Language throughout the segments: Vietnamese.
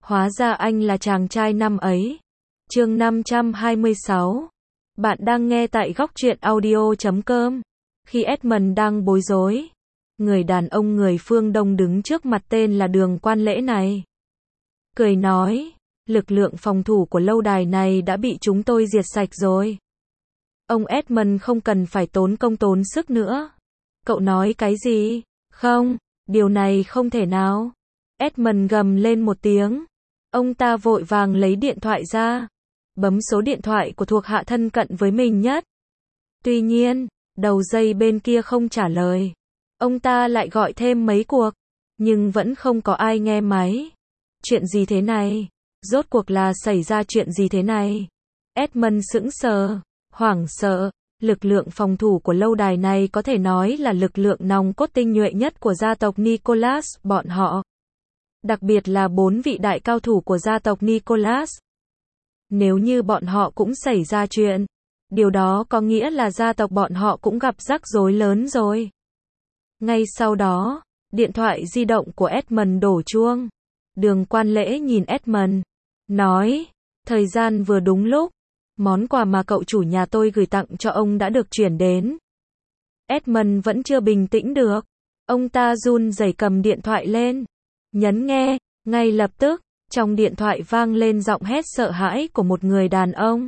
Hóa ra anh là chàng trai năm ấy. Chương 526. Bạn đang nghe tại góc truyện audio.com. Khi Edmund đang bối rối, người đàn ông người phương Đông đứng trước mặt tên là Đường Quan Lễ này cười nói, lực lượng phòng thủ của lâu đài này đã bị chúng tôi diệt sạch rồi. Ông Edmund không cần phải tốn công tốn sức nữa. Cậu nói cái gì? Không, điều này không thể nào. Edmund gầm lên một tiếng. Ông ta vội vàng lấy điện thoại ra, bấm số điện thoại của thuộc hạ thân cận với mình nhất. Tuy nhiên, đầu dây bên kia không trả lời. Ông ta lại gọi thêm mấy cuộc, nhưng vẫn không có ai nghe máy. Chuyện gì thế này? Rốt cuộc là xảy ra chuyện gì thế này? Edmund sững sờ, hoảng sợ. Lực lượng phòng thủ của lâu đài này có thể nói là lực lượng nòng cốt tinh nhuệ nhất của gia tộc Nicholas bọn họ. Đặc biệt là 4 vị đại cao thủ của gia tộc Nicholas. Nếu như bọn họ cũng xảy ra chuyện, điều đó có nghĩa là gia tộc bọn họ cũng gặp rắc rối lớn rồi. Ngay sau đó, điện thoại di động của Edmund đổ chuông. Đường Quan Lễ nhìn Edmund, nói, thời gian vừa đúng lúc, món quà mà cậu chủ nhà tôi gửi tặng cho ông đã được chuyển đến. Edmund vẫn chưa bình tĩnh được. Ông ta run rẩy cầm điện thoại lên, nhấn nghe, ngay lập tức, trong điện thoại vang lên giọng hét sợ hãi của một người đàn ông.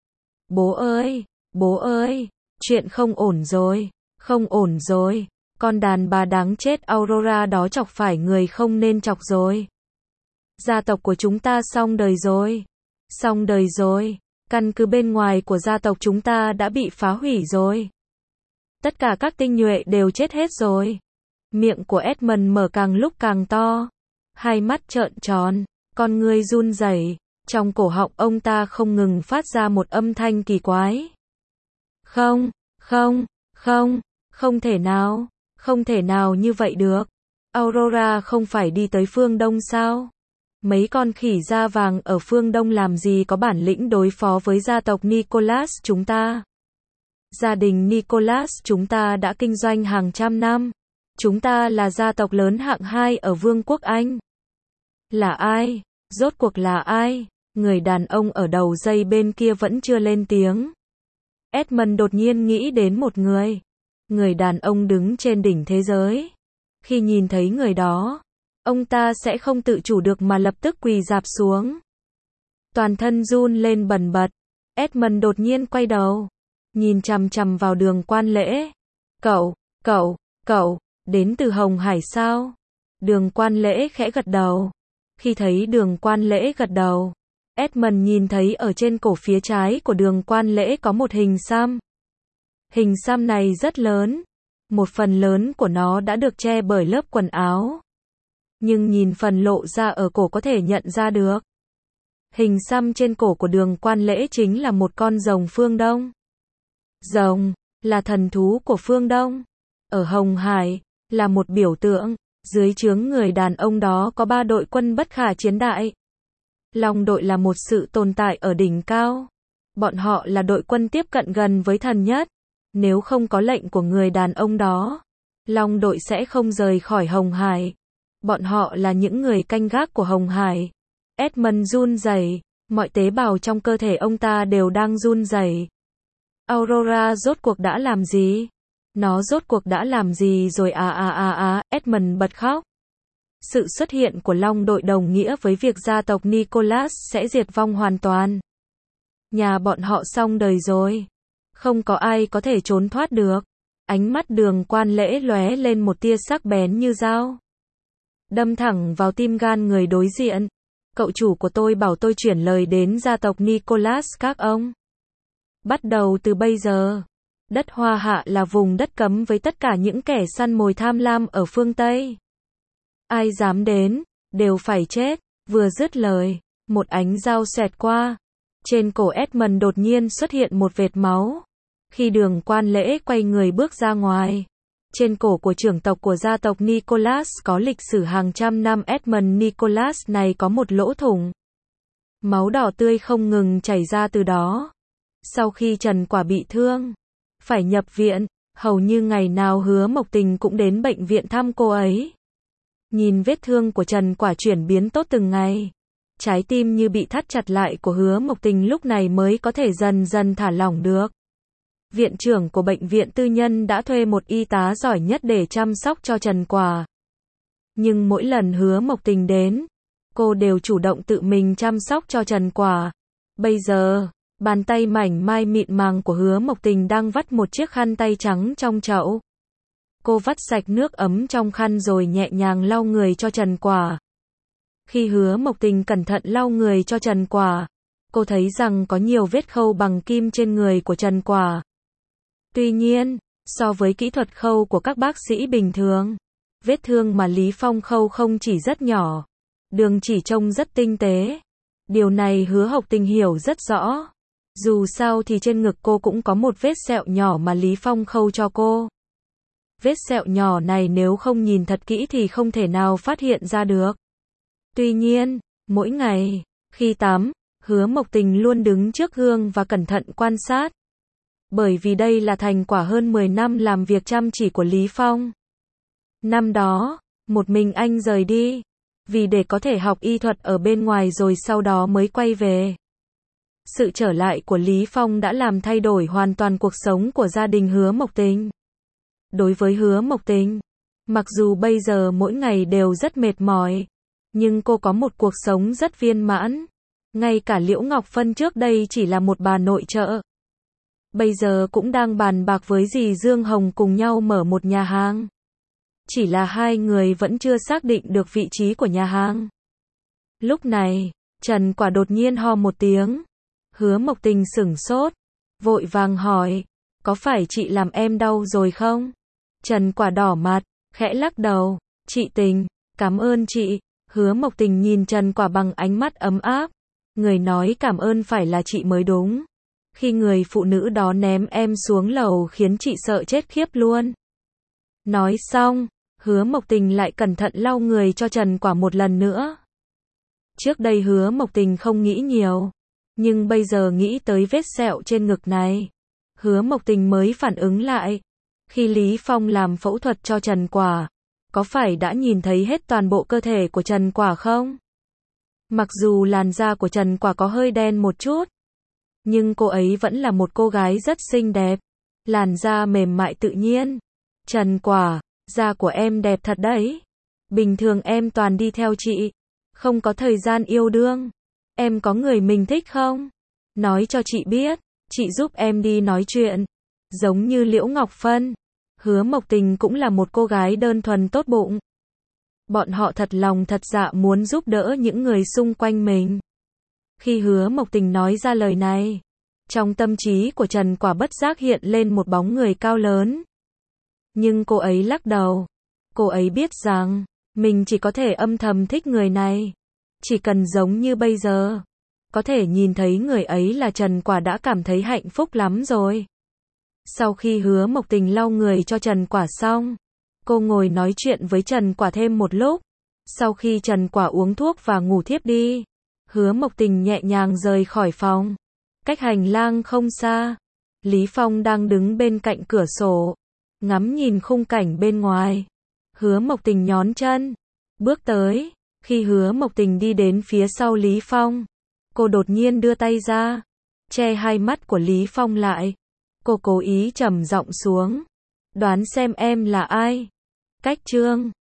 Bố ơi, chuyện không ổn rồi, không ổn rồi, con đàn bà đáng chết Aurora đó chọc phải người không nên chọc rồi. Gia tộc của chúng ta xong đời rồi, căn cứ bên ngoài của gia tộc chúng ta đã bị phá hủy rồi. Tất cả các tinh nhuệ đều chết hết rồi. Miệng của Edmund mở càng lúc càng to, hai mắt trợn tròn, con ngươi run rẩy, trong cổ họng ông ta không ngừng phát ra một âm thanh kỳ quái. Không thể nào như vậy được. Aurora không phải đi tới phương Đông sao? Mấy con khỉ da vàng ở phương Đông làm gì có bản lĩnh đối phó với gia tộc Nicholas chúng ta? Gia đình Nicholas chúng ta đã kinh doanh hàng trăm năm. Chúng ta là gia tộc lớn hạng 2 ở Vương quốc Anh. Là ai? Rốt cuộc là ai? Người đàn ông ở đầu dây bên kia vẫn chưa lên tiếng. Edmund đột nhiên nghĩ đến một người. Người đàn ông đứng trên đỉnh thế giới. Khi nhìn thấy người đó, ông ta sẽ không tự chủ được mà lập tức quỳ rạp xuống. Toàn thân run lên bần bật. Edmund đột nhiên quay đầu, nhìn chằm chằm vào Đường Quan Lễ. Cậu, đến từ Hồng Hải sao? Đường Quan Lễ khẽ gật đầu. Khi thấy Đường Quan Lễ gật đầu, Edmund nhìn thấy ở trên cổ phía trái của Đường Quan Lễ có một hình xăm. Hình xăm này rất lớn. Một phần lớn của nó đã được che bởi lớp quần áo. Nhưng nhìn phần lộ ra ở cổ có thể nhận ra được. Hình xăm trên cổ của Đường Quan Lễ chính là một con rồng phương Đông. Rồng là thần thú của phương Đông. Ở Hồng Hải là một biểu tượng. Dưới trướng người đàn ông đó có 3 đội quân bất khả chiến đại. Long đội là một sự tồn tại ở đỉnh cao. Bọn họ là đội quân tiếp cận gần với thần nhất. Nếu không có lệnh của người đàn ông đó, Long đội sẽ không rời khỏi Hồng Hải. Bọn họ là những người canh gác của Hồng Hải. Edmund run rẩy, mọi tế bào trong cơ thể ông ta đều đang run rẩy. Aurora rốt cuộc đã làm gì? Nó rốt cuộc đã làm gì rồi Edmund bật khóc. Sự xuất hiện của Long đội đồng nghĩa với việc gia tộc Nicholas sẽ diệt vong hoàn toàn. Nhà bọn họ xong đời rồi. Không có ai có thể trốn thoát được. Ánh mắt Đường Quan Lễ lóe lên một tia sắc bén như dao, đâm thẳng vào tim gan người đối diện. Cậu chủ của tôi bảo tôi chuyển lời đến gia tộc Nicholas các ông. Bắt đầu từ bây giờ, đất Hoa Hạ là vùng đất cấm với tất cả những kẻ săn mồi tham lam ở phương Tây. Ai dám đến, đều phải chết. Vừa dứt lời, một ánh dao xẹt qua. Trên cổ Edmund đột nhiên xuất hiện một vệt máu. Khi Đường Quan Lễ quay người bước ra ngoài, trên cổ của trưởng tộc của gia tộc Nicholas có lịch sử hàng trăm năm Edmund Nicholas này có một lỗ thủng. Máu đỏ tươi không ngừng chảy ra từ đó. Sau khi Trần Quả bị thương, phải nhập viện, hầu như ngày nào Hứa Mộc Tình cũng đến bệnh viện thăm cô ấy. Nhìn vết thương của Trần Quả chuyển biến tốt từng ngày, Trái tim như bị thắt chặt lại của Hứa Mộc Tình lúc này mới có thể dần dần thả lỏng được. Viện trưởng của bệnh viện tư nhân đã thuê một y tá giỏi nhất để chăm sóc cho Trần Quả. Nhưng mỗi lần Hứa Mộc Tình đến, cô đều chủ động tự mình chăm sóc cho Trần Quả. Bây giờ, bàn tay mảnh mai mịn màng của Hứa Mộc Tình đang vắt một chiếc khăn tay trắng trong chậu. Cô vắt sạch nước ấm trong khăn rồi nhẹ nhàng lau người cho Trần Quả. Khi Hứa Mộc Tình cẩn thận lau người cho Trần Quả, cô thấy rằng có nhiều vết khâu bằng kim trên người của Trần Quả. Tuy nhiên, so với kỹ thuật khâu của các bác sĩ bình thường, vết thương mà Lý Phong khâu không chỉ rất nhỏ, đường chỉ trông rất tinh tế. Điều này Hứa Mộc Tình hiểu rất rõ. Dù sao thì trên ngực cô cũng có một vết sẹo nhỏ mà Lý Phong khâu cho cô. Vết sẹo nhỏ này nếu không nhìn thật kỹ thì không thể nào phát hiện ra được. Tuy nhiên, mỗi ngày, khi tắm, Hứa Mộc Tình luôn đứng trước gương và cẩn thận quan sát. Bởi vì đây là thành quả hơn 10 năm làm việc chăm chỉ của Lý Phong. Năm đó, một mình anh rời đi, vì để có thể học y thuật ở bên ngoài rồi sau đó mới quay về. Sự trở lại của Lý Phong đã làm thay đổi hoàn toàn cuộc sống của gia đình Hứa Mộc Tình. Đối với Hứa Mộc Tình, mặc dù bây giờ mỗi ngày đều rất mệt mỏi, nhưng cô có một cuộc sống rất viên mãn. Ngay cả Liễu Ngọc Phân trước đây chỉ là một bà nội trợ, bây giờ cũng đang bàn bạc với dì Dương Hồng cùng nhau mở một nhà hàng. Chỉ là hai người vẫn chưa xác định được vị trí của nhà hàng. Lúc này, Trần Quả đột nhiên ho một tiếng. Hứa Mộc Tình sửng sốt, vội vàng hỏi, có phải chị làm em đau rồi không? Trần Quả đỏ mặt, khẽ lắc đầu, chị Tình, cảm ơn chị. Hứa Mộc Tình nhìn Trần Quả bằng ánh mắt ấm áp. Người nói cảm ơn phải là chị mới đúng. Khi người phụ nữ đó ném em xuống lầu khiến chị sợ chết khiếp luôn. Nói xong, Hứa Mộc Tình lại cẩn thận lau người cho Trần Quả một lần nữa. Trước đây Hứa Mộc Tình không nghĩ nhiều, nhưng bây giờ nghĩ tới vết sẹo trên ngực này, Hứa Mộc Tình mới phản ứng lại. Khi Lý Phong làm phẫu thuật cho Trần Quả, có phải đã nhìn thấy hết toàn bộ cơ thể của Trần Quả không? Mặc dù làn da của Trần Quả có hơi đen một chút, nhưng cô ấy vẫn là một cô gái rất xinh đẹp. Làn da mềm mại tự nhiên. Trần Quả, da của em đẹp thật đấy. Bình thường em toàn đi theo chị, không có thời gian yêu đương. Em có người mình thích không? Nói cho chị biết, chị giúp em đi nói chuyện. Giống như Liễu Ngọc Phân, Hứa Mộc Tình cũng là một cô gái đơn thuần tốt bụng. Bọn họ thật lòng thật dạ muốn giúp đỡ những người xung quanh mình. Khi Hứa Mộc Tình nói ra lời này, trong tâm trí của Trần Quả bất giác hiện lên một bóng người cao lớn. Nhưng cô ấy lắc đầu. Cô ấy biết rằng, mình chỉ có thể âm thầm thích người này. Chỉ cần giống như bây giờ, có thể nhìn thấy người ấy là Trần Quả đã cảm thấy hạnh phúc lắm rồi. Sau khi Hứa Mộc Tình lau người cho Trần Quả xong, cô ngồi nói chuyện với Trần Quả thêm một lúc. Sau khi Trần Quả uống thuốc và ngủ thiếp đi, Hứa Mộc Tình nhẹ nhàng rời khỏi phòng. Cách hành lang không xa, Lý Phong đang đứng bên cạnh cửa sổ, ngắm nhìn khung cảnh bên ngoài. Hứa Mộc Tình nhón chân, bước tới. Khi Hứa Mộc Tình đi đến phía sau Lý Phong, cô đột nhiên đưa tay ra, che hai mắt của Lý Phong lại. Cô cố ý trầm giọng xuống. Đoán xem em là ai? Cách chương